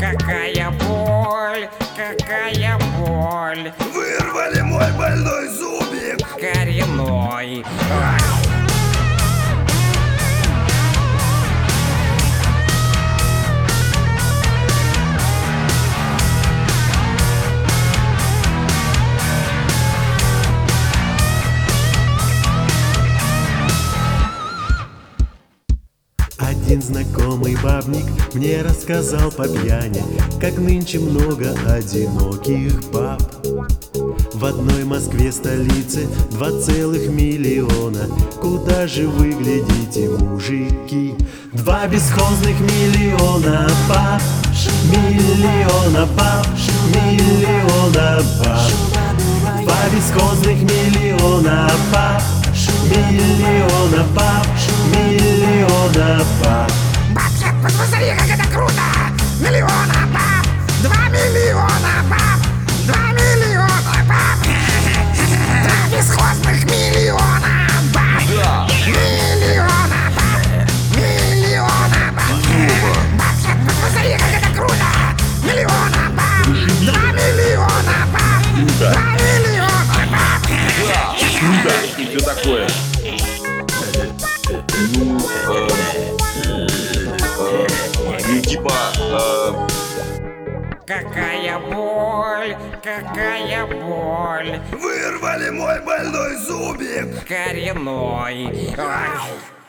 Какая боль, какая боль. Вырвали мой больной зубик коренной. Один знакомый бабник мне рассказал по пьяни, как нынче много одиноких баб. В одной Москве, столице, 2 миллиона. Куда же вы глядите, мужики? 2 бесхозных миллиона баб, миллиона баб, миллиона баб. 2 бесхозных миллиона баб, миллиона баб, миллиона баб. Бабки, посмотри, как это круто! Миллиона баб! 2 миллиона баб! 2 миллиона баб! 2 бесхозных миллиона баб! Миллиона баб! Миллиона баб! Бабки, посмотри, как это круто! Миллиона баб! 2 миллиона баб! 2 миллиона баб! Круто! И все такое. Ну, типа, Какая боль, какая боль. Вырвали мой больной зубик коренной.